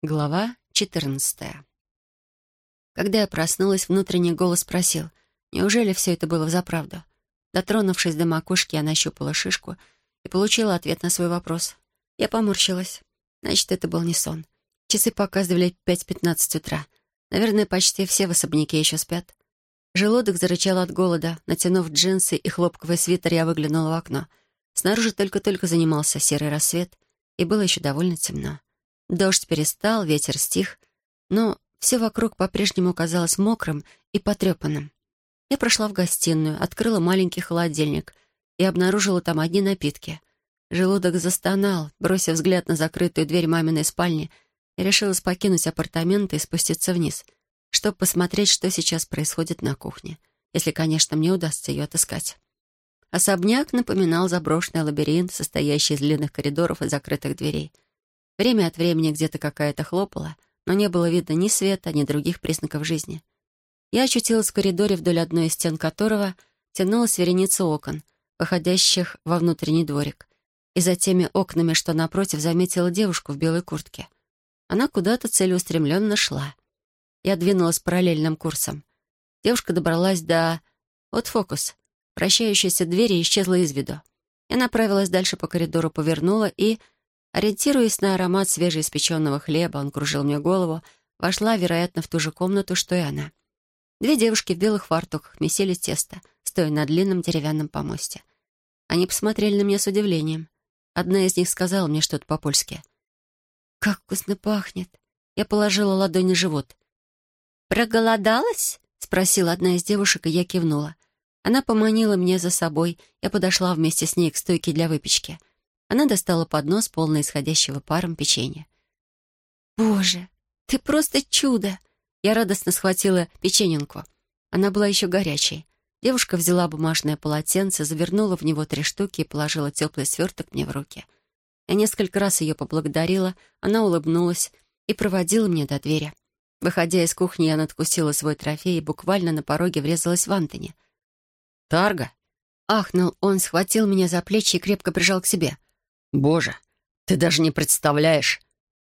Глава 14. Когда я проснулась, внутренний голос спросил, неужели все это было взаправду? Дотронувшись до макушки, я нащупала шишку и получила ответ на свой вопрос. Я поморщилась. Значит, это был не сон. Часы показывали 5:15 утра. Наверное, почти все в особняке еще спят. Желудок зарычал от голода. Натянув джинсы и хлопковый свитер, я выглянула в окно. Снаружи только-только занимался серый рассвет, и было еще довольно темно. Дождь перестал, ветер стих, но все вокруг по-прежнему казалось мокрым и потрепанным. Я прошла в гостиную, открыла маленький холодильник и обнаружила там одни напитки. Желудок застонал. Бросив взгляд на закрытую дверь маминой спальни, я решилась покинуть апартаменты и спуститься вниз, чтобы посмотреть, что сейчас происходит на кухне, если, конечно, мне удастся ее отыскать. Особняк напоминал заброшенный лабиринт, состоящий из длинных коридоров и закрытых дверей. Время от времени где-то какая-то хлопала, но не было видно ни света, ни других признаков жизни. Я очутилась в коридоре, вдоль одной из стен которого тянулась вереница окон, выходящих во внутренний дворик. И за теми окнами, что напротив, заметила девушку в белой куртке. Она куда-то целеустремленно шла. Я двинулась параллельным курсом. Девушка добралась до... Вот фокус. Вращающаяся дверь и исчезла из виду. Я направилась дальше по коридору, повернула и... Ориентируясь на аромат свежеиспеченного хлеба, он кружил мне голову, вошла, вероятно, в ту же комнату, что и она. Две девушки в белых фартуках месили тесто, стоя на длинном деревянном помосте. Они посмотрели на меня с удивлением. Одна из них сказала мне что-то по-польски. «Как вкусно пахнет!» Я положила ладонь на живот. «Проголодалась?» — спросила одна из девушек, и я кивнула. Она поманила меня за собой, я подошла вместе с ней к стойке для выпечки. Она достала поднос, полный исходящего паром печенья. «Боже, ты просто чудо!» Я радостно схватила печененку. Она была еще горячей. Девушка взяла бумажное полотенце, завернула в него 3 штуки и положила теплый сверток мне в руки. Я несколько раз ее поблагодарила, она улыбнулась и проводила меня до двери. Выходя из кухни, я надкусила свой трофей и буквально на пороге врезалась в Антони. «Тарга!» — ахнул он, схватил меня за плечи и крепко прижал к себе. «Боже, ты даже не представляешь!»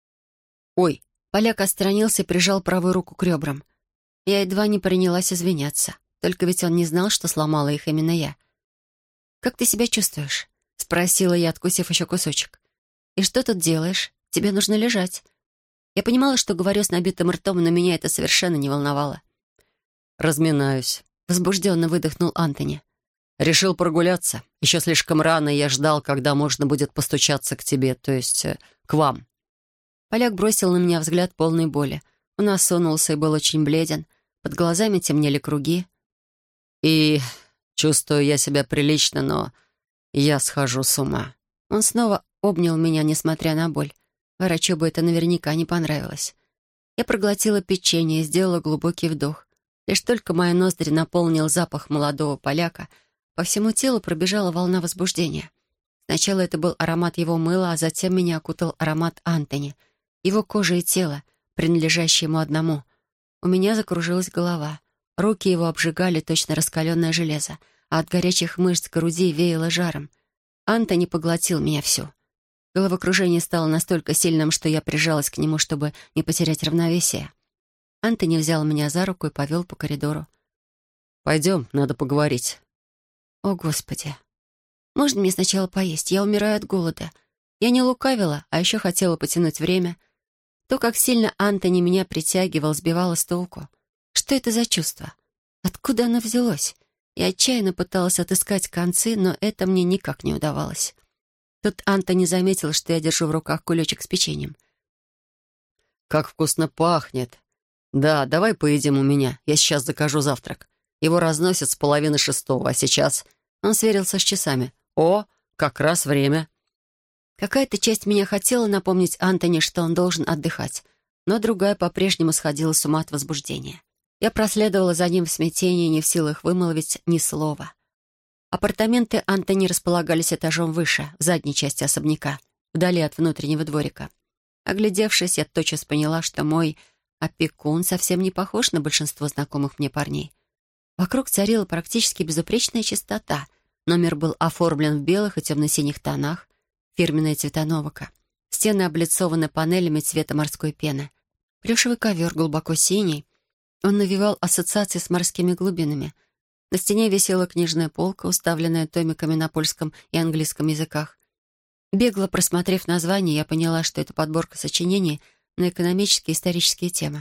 «Ой!» — поляк отстранился и прижал правую руку к ребрам. Я едва не принялась извиняться. Только ведь он не знал, что сломала их именно я. «Как ты себя чувствуешь?» — спросила я, откусив еще кусочек. «И что тут делаешь? Тебе нужно лежать». Я понимала, что говорю с набитым ртом, но меня это совершенно не волновало. «Разминаюсь», — возбужденно выдохнул Антони. «Решил прогуляться. Еще слишком рано, и я ждал, когда можно будет постучаться к тебе, то есть к вам». Поляк бросил на меня взгляд полной боли. Он осунулся и был очень бледен. Под глазами темнели круги. «И чувствую я себя прилично, но я схожу с ума». Он снова обнял меня, несмотря на боль. Врачу бы это наверняка не понравилось. Я проглотила печенье и сделала глубокий вдох. Лишь только мои ноздри наполнил запах молодого поляка, по всему телу пробежала волна возбуждения. Сначала это был аромат его мыла, а затем меня окутал аромат Антони, его кожи и тела, принадлежащие ему одному. У меня закружилась голова. Руки его обжигали точно раскаленное железо, а от горячих мышц груди веяло жаром. Антони поглотил меня всю. Головокружение стало настолько сильным, что я прижалась к нему, чтобы не потерять равновесие. Антони взял меня за руку и повел по коридору. «Пойдем, надо поговорить». «О, Господи! Можно мне сначала поесть? Я умираю от голода». Я не лукавила, а еще хотела потянуть время. То, как сильно Антони меня притягивал, сбивало с толку. Что это за чувство? Откуда оно взялось? Я отчаянно пыталась отыскать концы, но это мне никак не удавалось. Тут Антони заметил, что я держу в руках кулечек с печеньем. «Как вкусно пахнет! Да, давай поедим у меня. Я сейчас закажу завтрак. Его разносят с 5:30, а сейчас...» Он сверился с часами. «О, как раз время». Какая-то часть меня хотела напомнить Антони, что он должен отдыхать, но другая по-прежнему сходила с ума от возбуждения. Я проследовала за ним в смятении, не в силах вымолвить ни слова. Апартаменты Антони располагались этажом выше, в задней части особняка, вдали от внутреннего дворика. Оглядевшись, я тотчас поняла, что мой опекун совсем не похож на большинство знакомых мне парней. Вокруг царила практически безупречная чистота. Номер был оформлен в белых и темно-синих тонах, фирменная цветановка. Стены облицованы панелями цвета морской пены. Плюшевый ковер глубоко синий. Он навевал ассоциации с морскими глубинами. На стене висела книжная полка, уставленная томиками на польском и английском языках. Бегло просмотрев название, я поняла, что это подборка сочинений на экономические и исторические темы.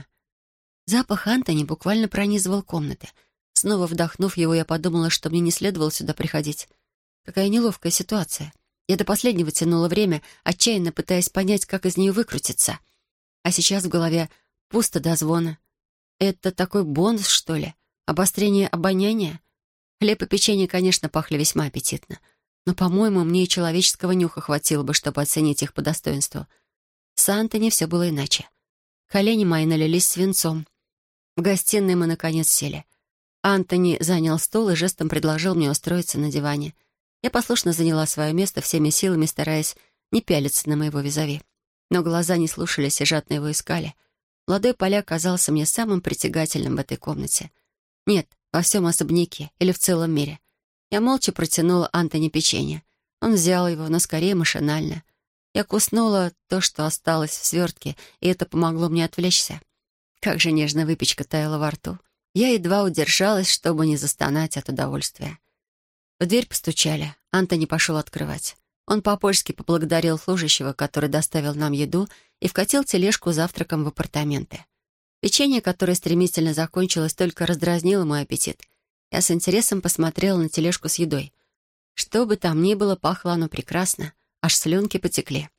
Запах Антони буквально пронизывал комнаты. Снова вдохнув его, я подумала, что мне не следовало сюда приходить. Какая неловкая ситуация. Я до последнего тянула время, отчаянно пытаясь понять, как из нее выкрутиться. А сейчас в голове пусто до звона. Это такой бонус, что ли? Обострение обоняния? Хлеб и печенье, конечно, пахли весьма аппетитно. Но, по-моему, мне и человеческого нюха хватило бы, чтобы оценить их по достоинству. С Антони все было иначе. Колени мои налились свинцом. В гостиной мы, наконец, сели. Антони занял стол и жестом предложил мне устроиться на диване. Я послушно заняла свое место, всеми силами стараясь не пялиться на моего визави. Но глаза не слушались и жадно его искали. Молодой поляк казался мне самым притягательным в этой комнате. Нет, во всем особняке или в целом мире. Я молча протянула Антони печенье. Он взял его, но скорее машинально. Я куснула то, что осталось в свертке, и это помогло мне отвлечься. Как же нежно выпечка таяла во рту. Я едва удержалась, чтобы не застонать от удовольствия. В дверь постучали. Антони пошел открывать. Он по-польски поблагодарил служащего, который доставил нам еду, и вкатил тележку с завтраком в апартаменты. Печенье, которое стремительно закончилось, только раздразнило мой аппетит. Я с интересом посмотрела на тележку с едой. Что бы там ни было, пахло оно прекрасно. Аж слюнки потекли.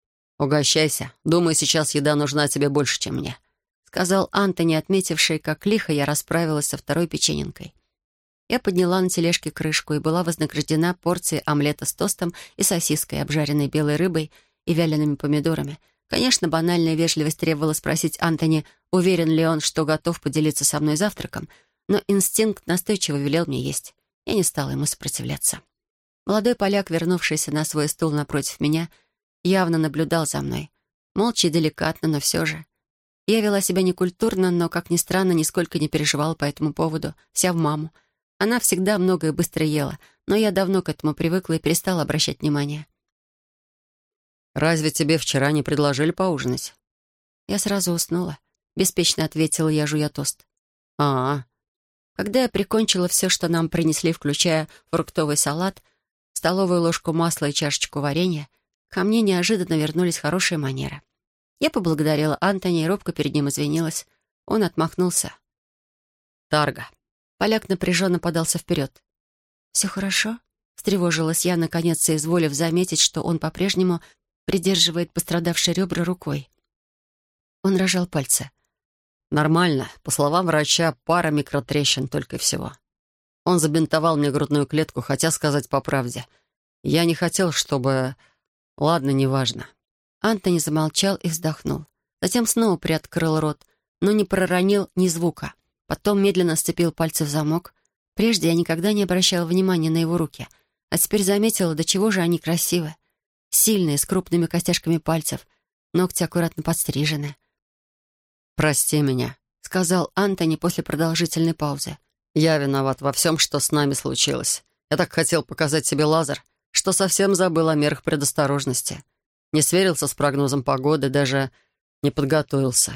«Угощайся. Думаю, сейчас еда нужна тебе больше, чем мне», — сказал Антони, отметивший, как лихо я расправилась со второй печененкой. Я подняла на тележке крышку и была вознаграждена порцией омлета с тостом и сосиской, обжаренной белой рыбой и вялеными помидорами. Конечно, банальная вежливость требовала спросить Антони, уверен ли он, что готов поделиться со мной завтраком, но инстинкт настойчиво велел мне есть. Я не стала ему сопротивляться. Молодой поляк, вернувшийся на свой стул напротив меня, явно наблюдал за мной. Молча и деликатно, но все же. Я вела себя некультурно, но, как ни странно, нисколько не переживала по этому поводу. Вся в маму. Она всегда много и быстро ела, но я давно к этому привыкла и перестала обращать внимание. «Разве тебе вчера не предложили поужинать?» Я сразу уснула. Беспечно ответила я, жуя тост. «А-а». Когда я прикончила все, что нам принесли, включая фруктовый салат, столовую ложку масла и чашечку варенья, ко мне неожиданно вернулись хорошие манеры. Я поблагодарила Антони и робко перед ним извинилась. Он отмахнулся. «Тарга». Поляк напряженно подался вперед. «Все хорошо?» — встревожилась я, наконец соизволив заметить, что он по-прежнему придерживает пострадавшие ребра рукой. Он разжал пальцы. «Нормально. По словам врача, пара микротрещин только и всего. Он забинтовал мне грудную клетку, хотя, сказать по правде, я не хотел, чтобы... Ладно, неважно». Антони замолчал и вздохнул. Затем снова приоткрыл рот, но не проронил ни звука. Потом медленно сцепил пальцы в замок. Прежде я никогда не обращала внимания на его руки, а теперь заметила, до чего же они красивы. Сильные, с крупными костяшками пальцев, ногти аккуратно подстрижены. «Прости меня», — сказал Антони после продолжительной паузы. «Я виноват во всем, что с нами случилось. Я так хотел показать тебе лазер, что совсем забыл о мерах предосторожности. Не сверился с прогнозом погоды, даже не подготовился.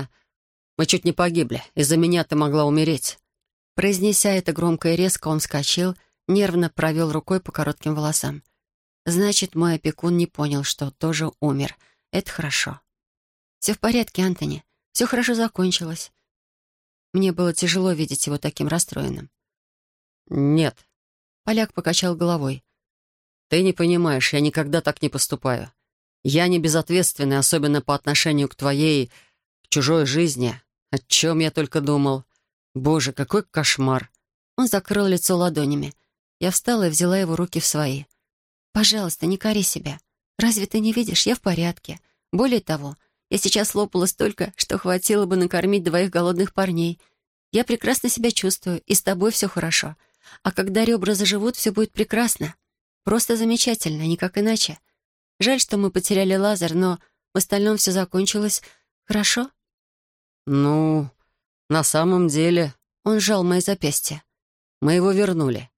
Мы чуть не погибли. Из-за меня ты могла умереть». Произнеся это громко и резко, он вскочил, нервно провел рукой по коротким волосам. Значит, мой опекун не понял, что тоже умер. Это хорошо. «Все в порядке, Антони. Все хорошо закончилось». Мне было тяжело видеть его таким расстроенным. «Нет». Поляк покачал головой. «Ты не понимаешь, я никогда так не поступаю. Я не безответственный, особенно по отношению к твоей, к чужой жизни. О чем я только думал. Боже, какой кошмар!» Он закрыл лицо ладонями. Я встала и взяла его руки в свои. «Пожалуйста, не кори себя. Разве ты не видишь? Я в порядке. Более того, я сейчас лопала столько, что хватило бы накормить 2 голодных парней. Я прекрасно себя чувствую, и с тобой все хорошо. А когда ребра заживут, все будет прекрасно. Просто замечательно, никак иначе. Жаль, что мы потеряли лазер, но в остальном все закончилось хорошо». «Ну, на самом деле...» Он сжал мои запястья. «Мы его вернули.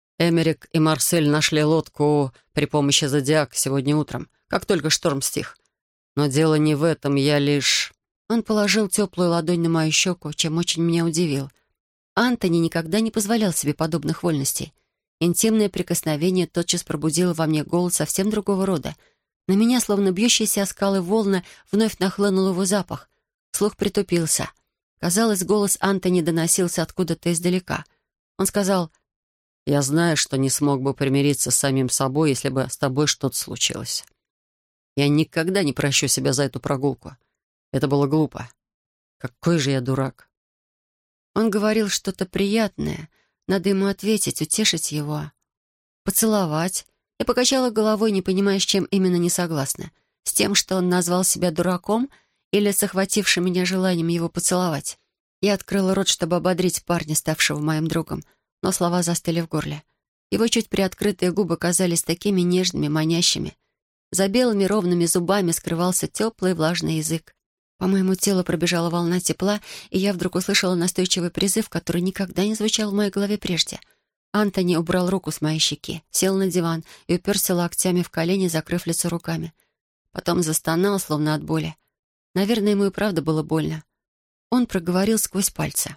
Эмерик и Марсель нашли лодку при помощи зодиака сегодня утром, как только шторм стих. Но дело не в этом, я лишь...» Он положил теплую ладонь на мою щеку, чем очень меня удивил. Антони никогда не позволял себе подобных вольностей. Интимное прикосновение тотчас пробудило во мне голод совсем другого рода. На меня, словно бьющиеся о скалы волны, вновь нахлынул его запах. Слух притупился. Казалось, голос Антони доносился откуда-то издалека. Он сказал: «Я знаю, что не смог бы примириться с самим собой, если бы с тобой что-то случилось. Я никогда не прощу себя за эту прогулку. Это было глупо. Какой же я дурак». Он говорил что-то приятное. Надо ему ответить, утешить его. Поцеловать. Я покачала головой, не понимая, с чем именно не согласна. С тем, что он назвал себя дураком, или с охватившим меня желанием его поцеловать. Я открыла рот, чтобы ободрить парня, ставшего моим другом, но слова застыли в горле. Его чуть приоткрытые губы казались такими нежными, манящими. За белыми ровными зубами скрывался теплый влажный язык. По моему телу пробежала волна тепла, и я вдруг услышала настойчивый призыв, который никогда не звучал в моей голове прежде. Антони убрал руку с моей щеки, сел на диван и уперся локтями в колени, закрыв лицо руками. Потом застонал, словно от боли. Наверное, ему и правда было больно. Он проговорил сквозь пальцы: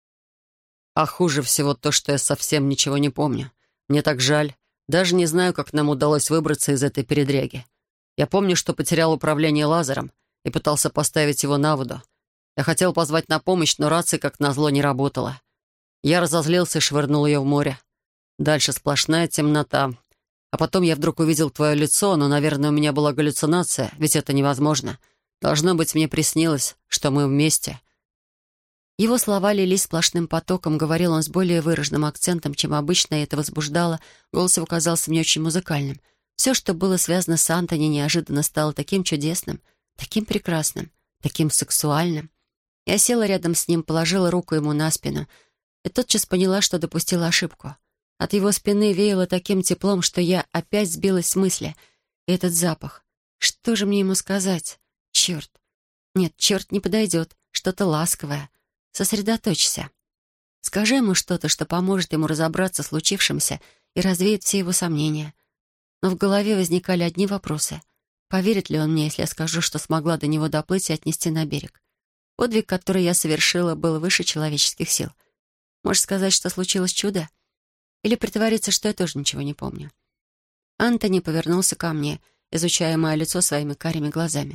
«А хуже всего то, что я совсем ничего не помню. Мне так жаль. Даже не знаю, как нам удалось выбраться из этой передряги. Я помню, что потерял управление лазером и пытался поставить его на воду. Я хотел позвать на помощь, но рация, как назло, не работала. Я разозлился и швырнул ее в море. Дальше сплошная темнота. А потом я вдруг увидел твое лицо, но, наверное, у меня была галлюцинация, ведь это невозможно. Должно быть, мне приснилось, что мы вместе». Его слова лились сплошным потоком, говорил он с более выраженным акцентом, чем обычно, и это возбуждало. Голос его казался мне очень музыкальным. Все, что было связано с Антони, неожиданно стало таким чудесным, таким прекрасным, таким сексуальным. Я села рядом с ним, положила руку ему на спину и тотчас поняла, что допустила ошибку. От его спины веяло таким теплом, что я опять сбилась с мысли. И этот запах. Что же мне ему сказать? Черт. Нет, черт не подойдет. Что-то ласковое. Сосредоточься. Скажи ему что-то, что поможет ему разобраться в случившемся и развеет все его сомнения. Но в голове возникали одни вопросы. Поверит ли он мне, если я скажу, что смогла до него доплыть и отнести на берег? Подвиг, который я совершила, был выше человеческих сил. Может сказать, что случилось чудо? Или притвориться, что я тоже ничего не помню? Антони повернулся ко мне, изучая мое лицо своими карими глазами.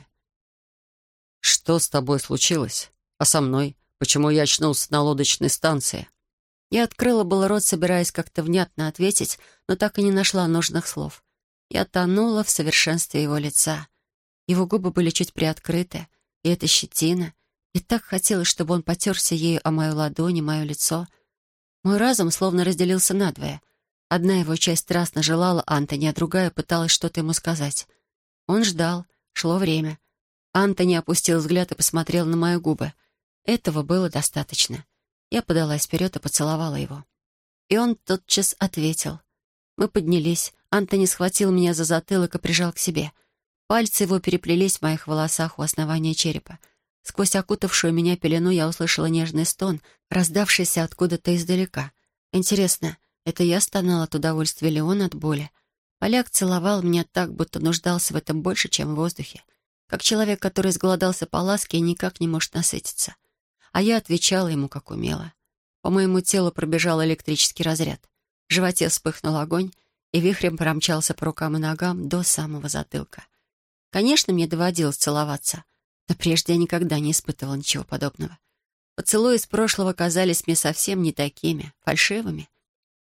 «Что с тобой случилось? А со мной? Почему я очнулся на лодочной станции?» Я открыла был рот, собираясь как-то внятно ответить, но так и не нашла нужных слов. Я тонула в совершенстве его лица. Его губы были чуть приоткрыты, и эта щетина. И так хотелось, чтобы он потерся ею о мою ладонь и мое лицо. Мой разум словно разделился надвое. Одна его часть страстно желала Антони, а другая пыталась что-то ему сказать. Он ждал. Шло время. Антони опустил взгляд и посмотрел на мои губы. Этого было достаточно. Я подалась вперед и поцеловала его. И он тотчас ответил. Мы поднялись. Антони схватил меня за затылок и прижал к себе. Пальцы его переплелись в моих волосах у основания черепа. Сквозь окутавшую меня пелену я услышала нежный стон, раздавшийся откуда-то издалека. Интересно, это я стонала от удовольствия или он от боли? Поляк целовал меня так, будто нуждался в этом больше, чем в воздухе. Как человек, который изголодался по ласке и никак не может насытиться. А я отвечала ему, как умела. По моему телу пробежал электрический разряд. В животе вспыхнул огонь, и вихрем промчался по рукам и ногам до самого затылка. Конечно, мне доводилось целоваться, но прежде я никогда не испытывала ничего подобного. Поцелуи из прошлого казались мне совсем не такими, фальшивыми.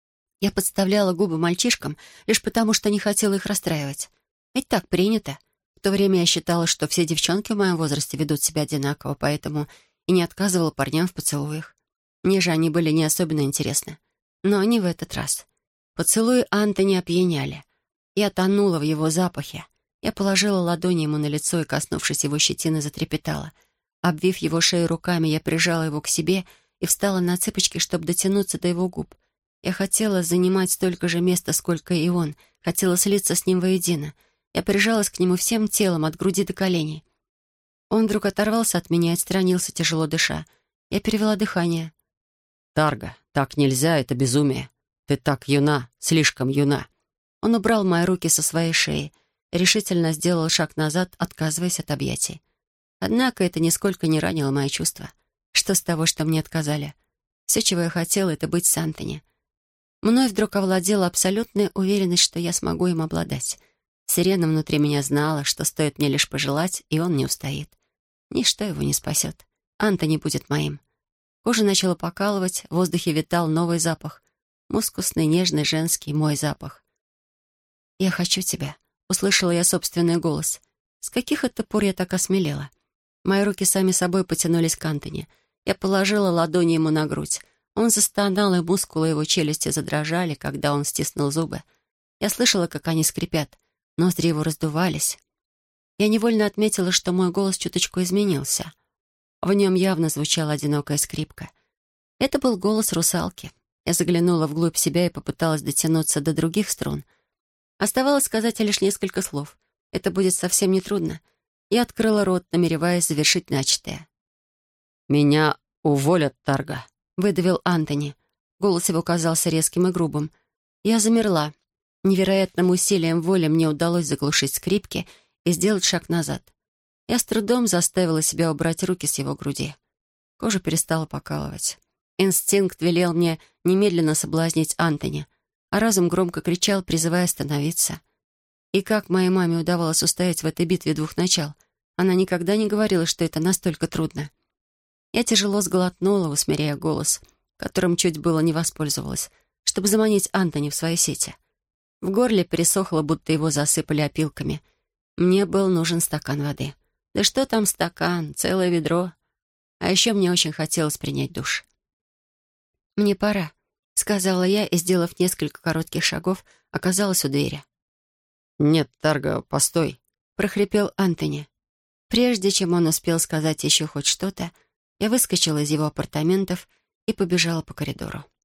Я подставляла губы мальчишкам лишь потому, что не хотела их расстраивать. Ведь так принято. В то время я считала, что все девчонки в моем возрасте ведут себя одинаково, поэтому и не отказывала парням в поцелуях. Мне же они были не особенно интересны. Но не в этот раз. Поцелуи Антони опьяняли. Я тонула в его запахе. Я положила ладони ему на лицо и, коснувшись его щетины, затрепетала. Обвив его шею руками, я прижала его к себе и встала на цыпочки, чтобы дотянуться до его губ. Я хотела занимать столько же места, сколько и он. Хотела слиться с ним воедино. Я прижалась к нему всем телом, от груди до коленей. Он вдруг оторвался от меня и отстранился, тяжело дыша. Я перевела дыхание. «Тарго, так нельзя, это безумие. Ты так юна, слишком юна». Он убрал мои руки со своей шеи. решительно сделал шаг назад, отказываясь от объятий. Однако это нисколько не ранило мои чувства. Что с того, что мне отказали? Все, чего я хотела, это быть с Антони. Мной вдруг овладела абсолютная уверенность, что я смогу им обладать. Сирена внутри меня знала, что стоит мне лишь пожелать, и он не устоит. Ничто его не спасет. Антони будет моим. Кожа начала покалывать, в воздухе витал новый запах. Мускусный, нежный, женский, мой запах. «Я хочу тебя», — услышала я собственный голос. С каких это пор я так осмелела? Мои руки сами собой потянулись к Антони. Я положила ладони ему на грудь. Он застонал, и мускулы его челюсти задрожали, когда он стиснул зубы. Я слышала, как они скрипят. Ноздри его раздувались. Я невольно отметила, что мой голос чуточку изменился. В нем явно звучала одинокая скрипка. Это был голос русалки. Я заглянула вглубь себя и попыталась дотянуться до других струн. Оставалось сказать лишь несколько слов. Это будет совсем нетрудно. Я открыла рот, намереваясь завершить начатое. «Меня уволят, Тарга», — выдавил Антони. Голос его казался резким и грубым. Я замерла. Невероятным усилием воли мне удалось заглушить скрипки и сделать шаг назад. Я с трудом заставила себя убрать руки с его груди. Кожа перестала покалывать. Инстинкт велел мне немедленно соблазнить Антони, а разум громко кричал, призывая остановиться. И как моей маме удавалось устоять в этой битве двух начал? Она никогда не говорила, что это настолько трудно. Я тяжело сглотнула, усмиряя голос, которым чуть было не воспользовалась, чтобы заманить Антони в свои сети. В горле пересохло, будто его засыпали опилками. Мне был нужен стакан воды. Да что там стакан, целое ведро. А еще мне очень хотелось принять душ. «Мне пора», — сказала я и, сделав несколько коротких шагов, оказалась у двери. «Нет, Тарга, постой», — прохрипел Антони. Прежде чем он успел сказать еще хоть что-то, я выскочила из его апартаментов и побежала по коридору.